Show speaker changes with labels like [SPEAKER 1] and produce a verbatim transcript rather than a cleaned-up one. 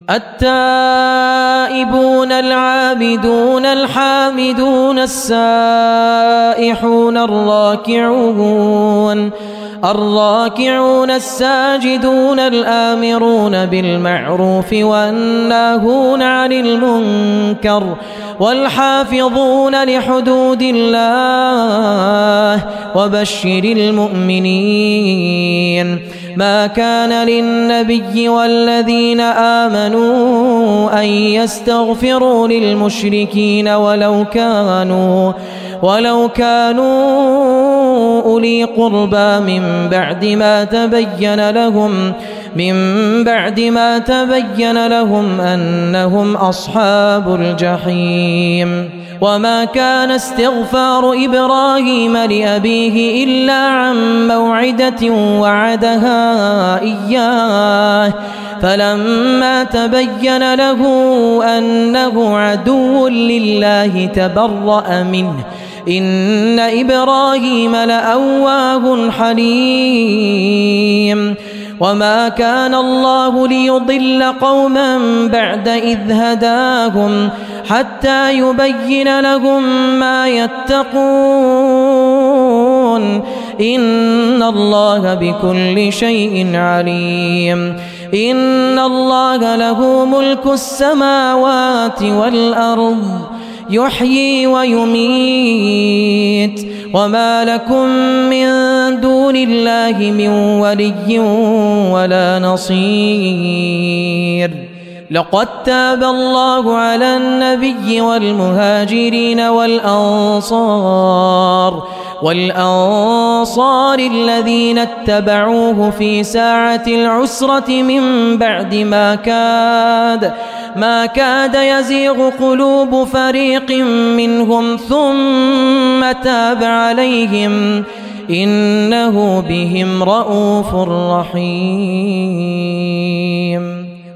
[SPEAKER 1] التائبون العابدون الحامدون السائحون الراكعون الراكعون الساجدون الآمرون بالمعروف والناهون عن المنكر والحافظون لحدود الله وبشر المؤمنين. ما كان للنبي والذين آمنوا أن يستغفروا للمشركين ولو كانوا ولو كانوا أولي قربى من بعد ما تبين لهم من بعد ما تبين لهم أنهم أصحاب الجحيم. وما كان استغفار إبراهيم لأبيه إلا عن موعدة وعدها إياه فلما تبين له أنه عدو لله تبرأ منه إن إبراهيم لأواه حليم. وما كان الله ليضل قوما بعد إذ هداهم حتى يبين لهم ما يتقون إن الله بكل شيء عليم. إن الله له ملك السماوات والأرض يحيي ويميت وما لكم من دون الله من ولي ولا نصير. لقد تاب الله على النبي والمهاجرين والأنصار والأنصار الذين اتبعوه في ساعة العسرة من بعد ما كاد ما كاد يزيغ قلوب فريق منهم ثم تاب عليهم إنه بهم رءوف رحيم.